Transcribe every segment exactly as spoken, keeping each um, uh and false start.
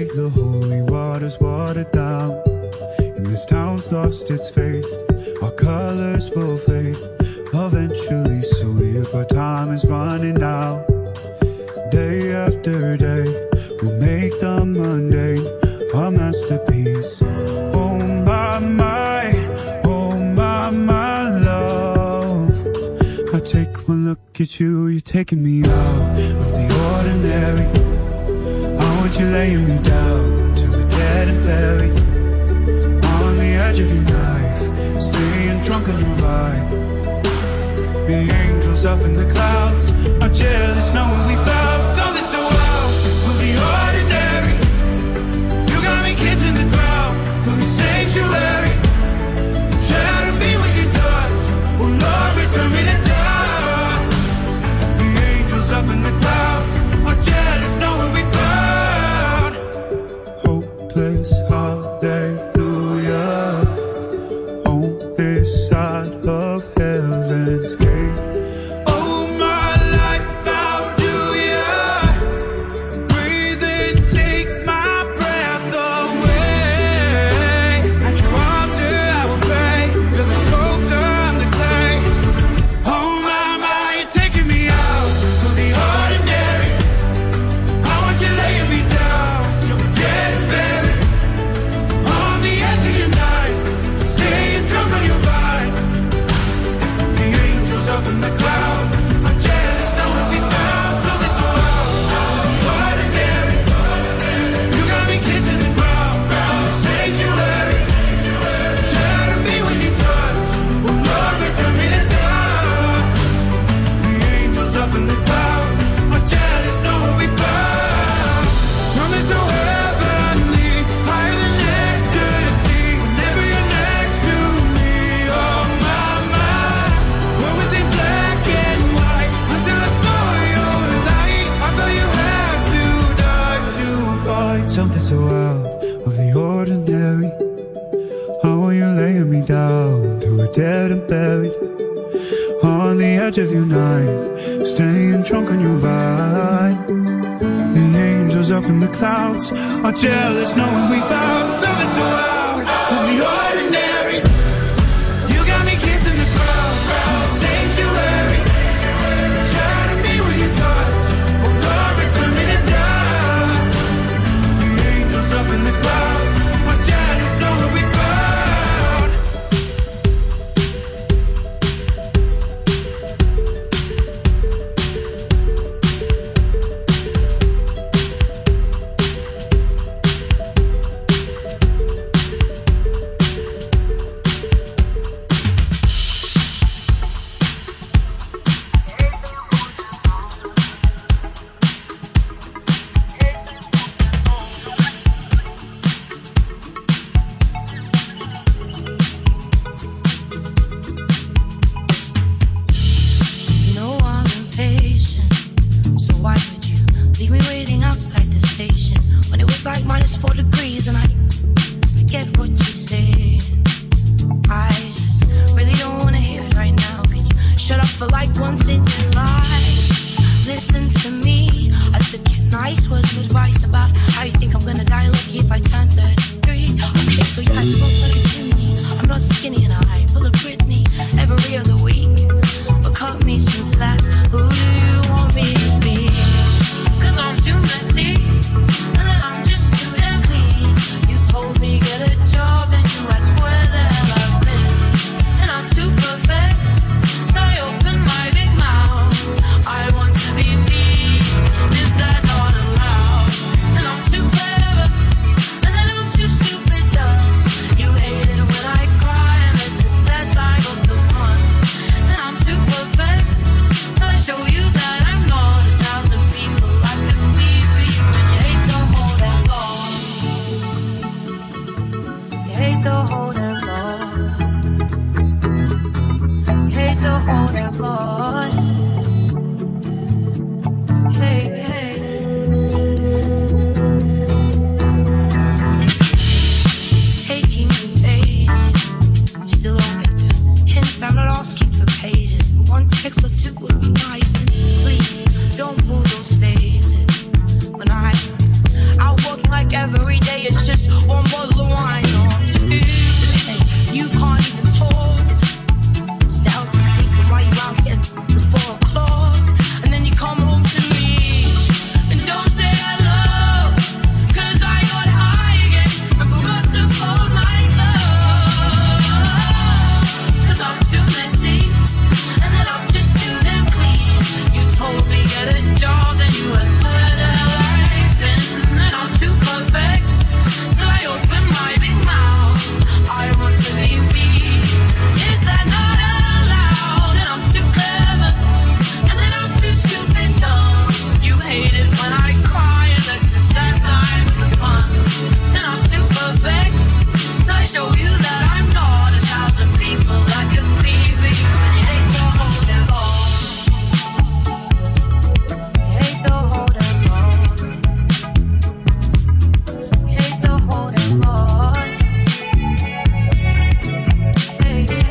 the holy water's watered down, and this town's lost its faith. Our colors will fade eventually, so if our time is running out, day after day, we'll make the mundane our masterpiece. Oh my, my, oh my, my love, I take one look at you, you're taking me out of the ordinary. I want you laying me down till we're dead and buried, on the edge of your knife, staying drunk on your ride. The angels up in the clouds are jealous knowing we found something so wild of the ordinary. You got me kissing the ground of your sanctuary. Shatter me with your touch, oh Lord, return me to dust. The angels up in the clouds are jealous knowing we found hopeless hallelujah on this side of heaven's gate. Something so out of the ordinary. How are you laying me down till we're dead and buried, on the edge of your night, staying drunk on your ride. The angels up in the clouds are jealous knowing we found something so out of the ordinary. You got me kissing the ground, the sanctuary. Shatter me with your touch, oh Lord, return me to dust. The angels up in the clouds are jealous knowing we found. I want to be me. Is that not allowed? one bottle of wine or two. You can't even talk. Stay out to sleep and while you're out getting the four o'clock, and then you come home to me and don't say hello, 'cause I got high again and forgot to fold my clothes. 'Cause I'm too messy and then I'm just too damn clean. You told me get a job, then you were where the hell I've been, and I'm too perfect till I open my big mouth. I want to be me. Is that not allowed? And I'm too clever, and then I'm too stupid dumb. You hate it when I cry, unless it's that time for fun. And I'm too perfect till I show you that I'm not a thousand people I could be for you. And you hate the whole damn all. You hate the whole damn all. You hate the whole damn all. Hey, hey.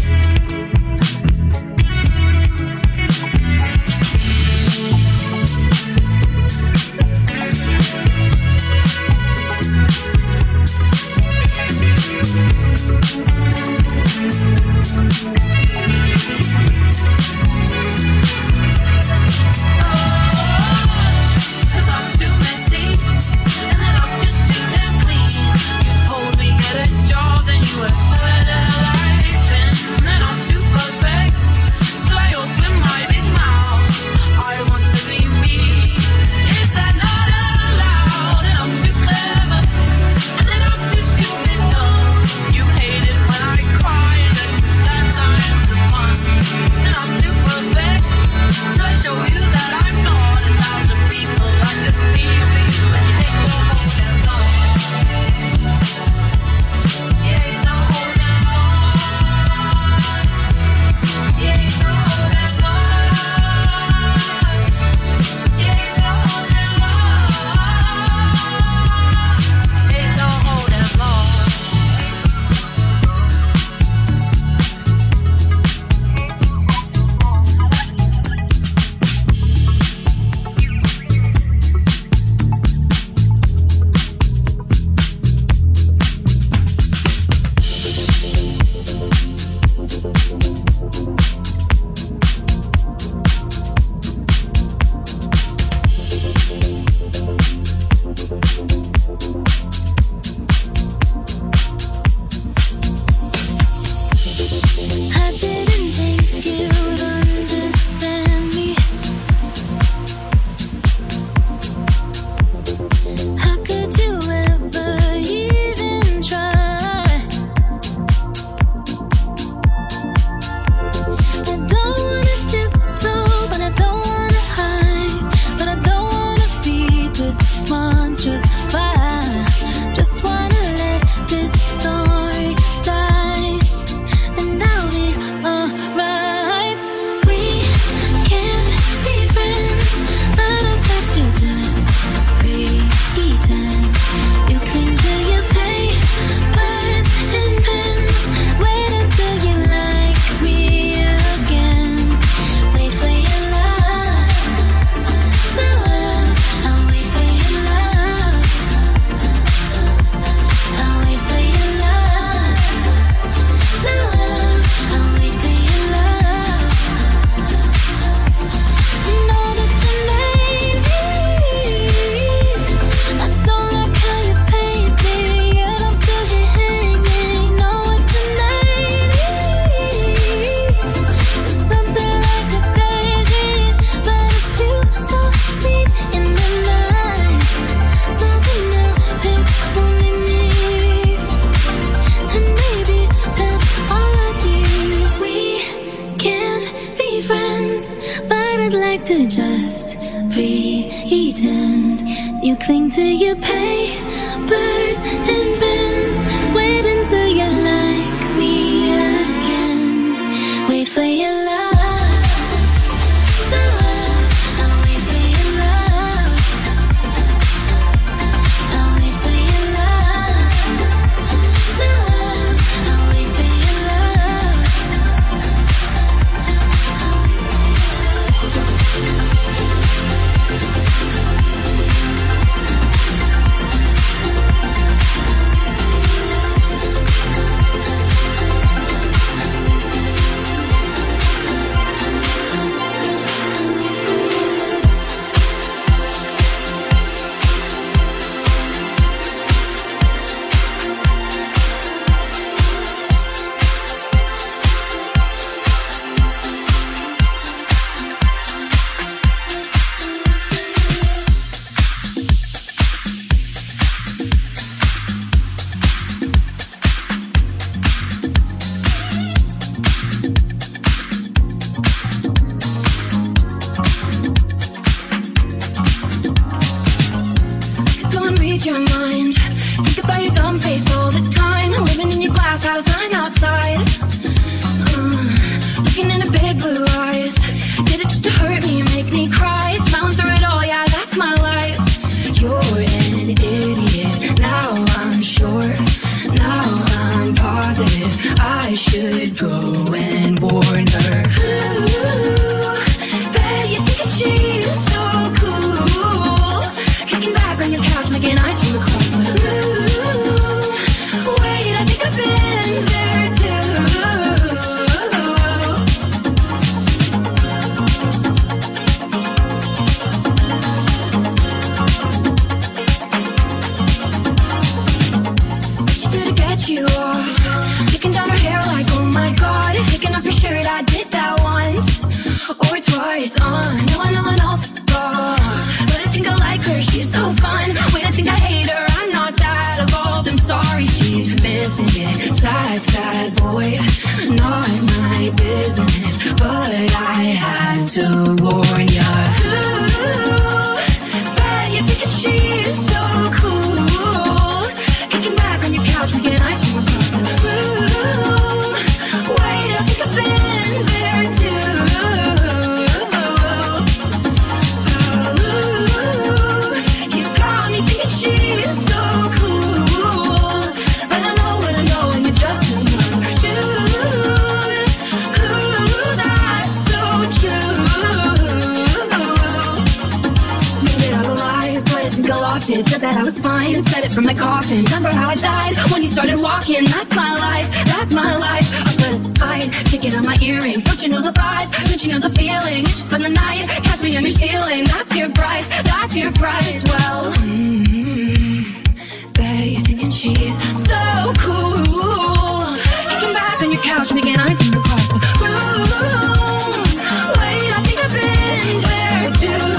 Cause I'm too messy, and then I'm just too damn clean. You told me get a job, then you were where the hell I've been, and I'm too perfect till I open my big mouth. I want to be me. Is that not allowed? And I'm too clever, and then I'm too stupid dumb. You hate it when I cry, unless it's that time for fun. And I'm too perfect till I show you that I'm not a thousand people I could be for you. And you hate the whole damn lot. You hate the whole damn lot. You hate the whole damn lot. You hate the whole damn lot. You hate the whole damn lot. I didn't think you'd understand me. How could you ever even try? I don't wanna tiptoe, but I don't wanna hide, but I don't wanna feed this monstrous fire. Just wanna let this story die, and I'll be alright. We can't be friends, but I'd like to just pretend. You cling to your papers and pens. Wait until you like me again. Wait for your love. My love, I'll wait for your love. I'll wait for your love. My love, I'll wait for your love. Know that you made me. I don't like how you paint me, yet I'm still here hanging. Know what you made me. It's something like a daydream, but it feels so sweet in the night. Something now it's only me, and maybe that's all I need. We can't be friends, but I'd like to just pretend. You cling to your papers and pens. Wait until you like me again. Wait for your love. My love, I'll wait for your love. I'll wait for your love. My love, I'll wait for your love. you off. Taking down her hair like, oh my god. Taking off your shirt, I did that once or twice. Uh, no, I know I'm off the bar, but I think I like her, she's so fun. Wait, I think I hate her, I'm not that evolved. I'm sorry, she's missing it. Sad, sad boy, not my business, but I had to warn ya. Ooh, bet you're thinking she's so cool. Kicking back on your couch, making ice from across the room. Wait, I think I've been there too. Ooh, you got me thinking she's so cool, but I know what I know, and you're just another dude. Ooh, that's so true. Made it out alive, but I think I lost it. Said that I was fine, said it from my coffin. Remember how I died when you started walking? That's my life, that's my life. I put up a fight, taking out my earrings. Don't you know the vibe? Don't you know the feeling? You just spend the night, catch me on your ceiling. That's your price, that's your price. Well, mm-hmm. Bet you're thinking she's so cool. Kicking back on your couch, making ice from across the room. Wait, I think I've been there too.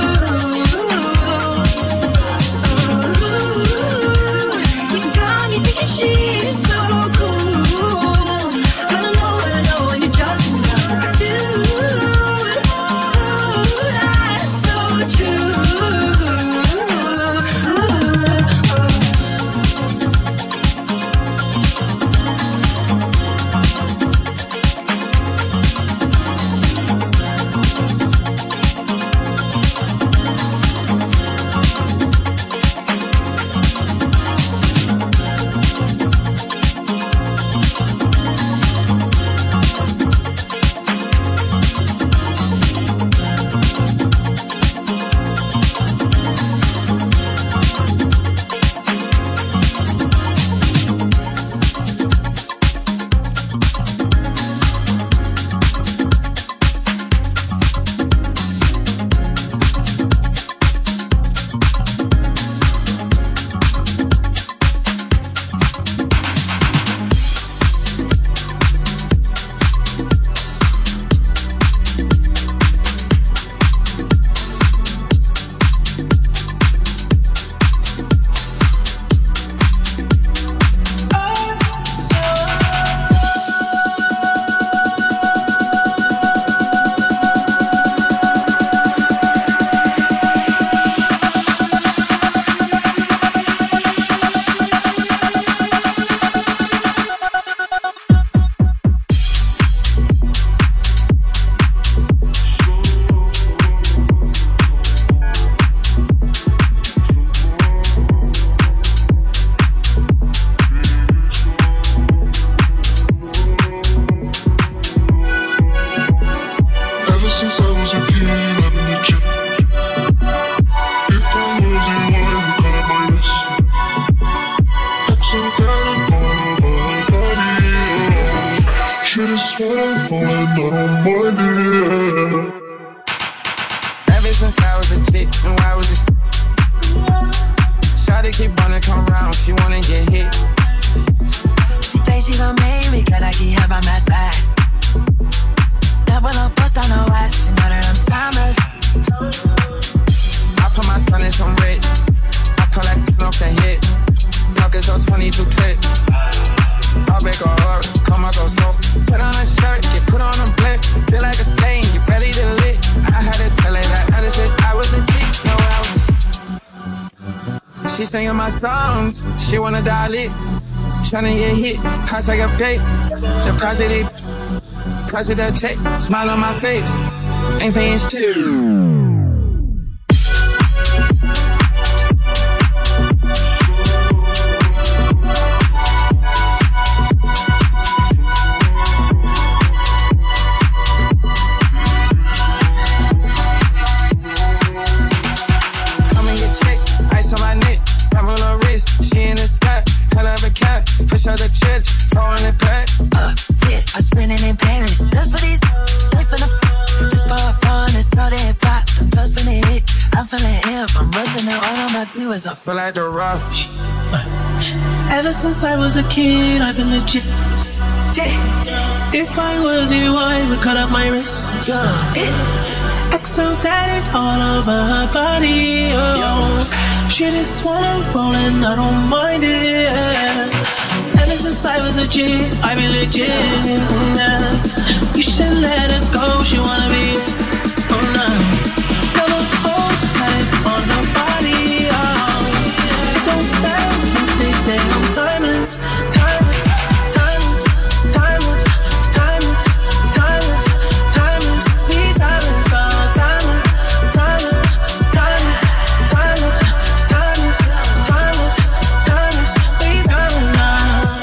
She's so cool, but I know what I know, and you're just another dude. Ooh, that's so true. She wanna dial it, tryna get hit, price like a pay. The price of the, price of the check, smile on my face, ain't paying shit. I feel like the rush. Ever since I was a kid, I've been legit. If I was you, I would cut up my wrist. Exo tatted all over her body. Oh. She just wanna roll and I don't mind it. Ever since I was a G, I've been legit. You should let her go, she wanna be yours. Oh no. Wanna hold tight on her body. Oh. It don't matter what they say, I'm timeless, timeless, timeless, timeless, timeless, timeless, timeless, we timeless, oh, timeless, timeless, timeless, timeless, timeless, timeless, timeless, we timeless, oh.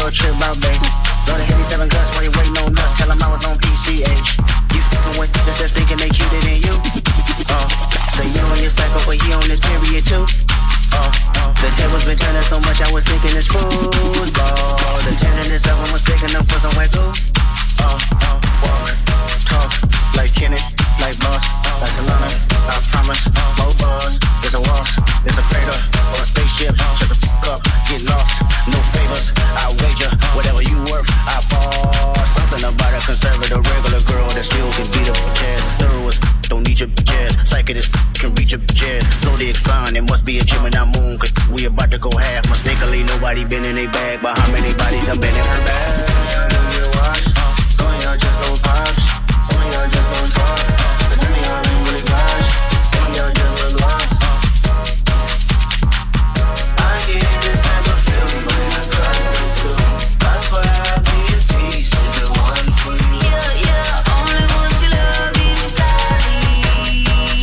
little trip out, baby. Go to eighty-seven guts while you waiting on us. Tell them I was on P C H. You f***ing with just just thinking they cuter than you. Uh, so you on your cycle, but he on this period too. Uh, uh, the tables been turning so much, I was thinking it's football. The tenderness of them was sticking up for some white goo. Uh, uh, walk, talk, like Kenny, like Boss, like Solana, I promise, more buzz, there's a waltz, there's a crater, or a spaceship, shut the f*** up, get lost, no favors, I wager, whatever you worth, I fall, something about a conservative regular girl that still can beat up a jazz, thorough as f***, don't need your jazz, psychic as f***, can reach your jazz, zodiac sign, it must be a Gemini moon, cause we about to go half, mistakenly nobody been in a bag, but how many bodies done been in her bag? Some of y'all just go pops, some of y'all just go talk, but none of y'all ain't really gosh, some of y'all just look lost. I get this type of feeling when I cross the two. That's why I be at peace with the one for you. Yeah, yeah, only want your love inside me.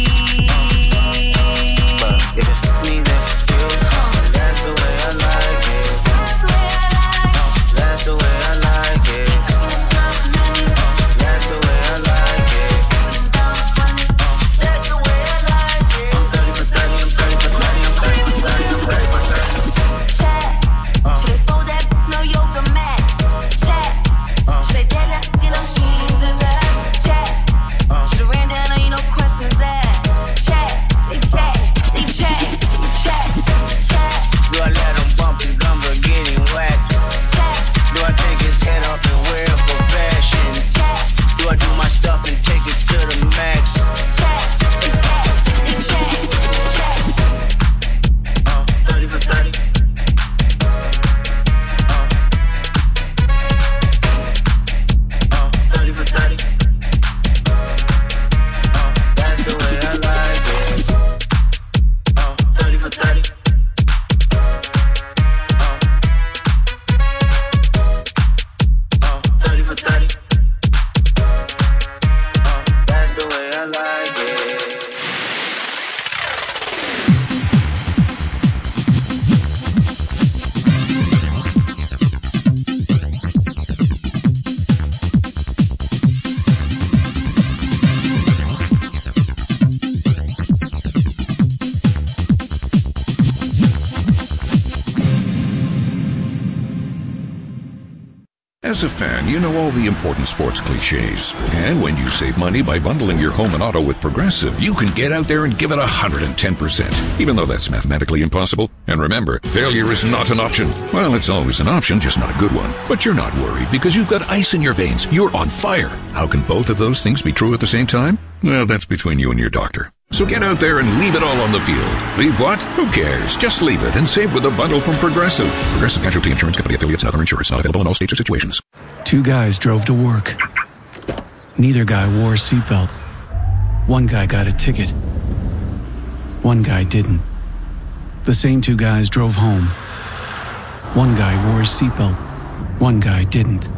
But if it's me, then feel that's the way I like it. That's the way I like it. That's the way I like it. That's the way I like it. I'm thirty for thirty, I'm thirty for thirty, I'm thirty for thirty, I'm thirty for thirty. Chat, should I fold that no yoga mat? Chat, should I dare that you know she's a that? Chat, should I ran down on you no questions asked? Chat, they chat, they chat, they chat, chat. Do I let them bump and gumbo getting whacked? Chat, Do I take his head off and wear it for fashion? chat, Do I do my stuff and take it to the max? chat, they chat, they chat, they chat. Uh, thirty for thirty. Uh, uh, thirty for thirty. Uh, that's the way I like it. Uh, thirty for thirty. Uh, uh, thirty for thirty. Uh, that's the way I like it. As a fan, you know all the important sports cliches. And when you save money by bundling your home and auto with Progressive, you can get out there and give it one hundred ten percent, even though that's mathematically impossible. And remember, failure is not an option. Well, it's always an option, just not a good one. But you're not worried because you've got ice in your veins. You're on fire. How can both of those things be true at the same time? Well, that's between you and your doctor. So get out there and leave it all on the field. Leave what? Who cares? Just leave it and save with a bundle from Progressive. Progressive Casualty Insurance Company affiliates and other insurers. Not available in all states or situations. Two guys drove to work. Neither guy wore a seatbelt. One guy got a ticket. One guy didn't. The same two guys drove home. One guy wore his seatbelt. One guy didn't.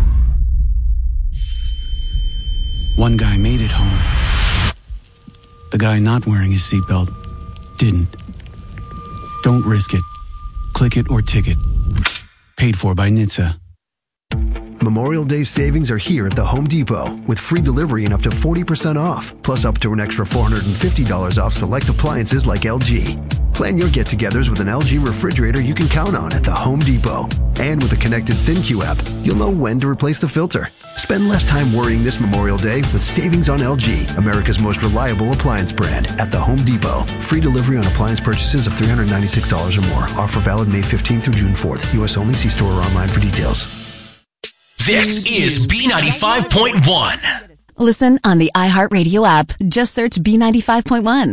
One guy made it home. The guy not wearing his seatbelt didn't. Don't risk it. Click it or ticket. Paid for by N H T S A. Memorial Day savings are here at the Home Depot with free delivery and up to forty percent off, plus up to an extra four hundred fifty dollars off select appliances like L G. Plan your get-togethers with an L G refrigerator you can count on at the Home Depot. And with the connected ThinQ app, you'll know when to replace the filter. Spend less time worrying this Memorial Day with savings on L G, America's most reliable appliance brand, at the Home Depot. Free delivery on appliance purchases of three hundred ninety-six dollars or more. Offer valid May fifteenth through June fourth. U S only. See store or online for details. This is B ninety-five point one. Listen on the iHeartRadio app. Just search B ninety-five point one.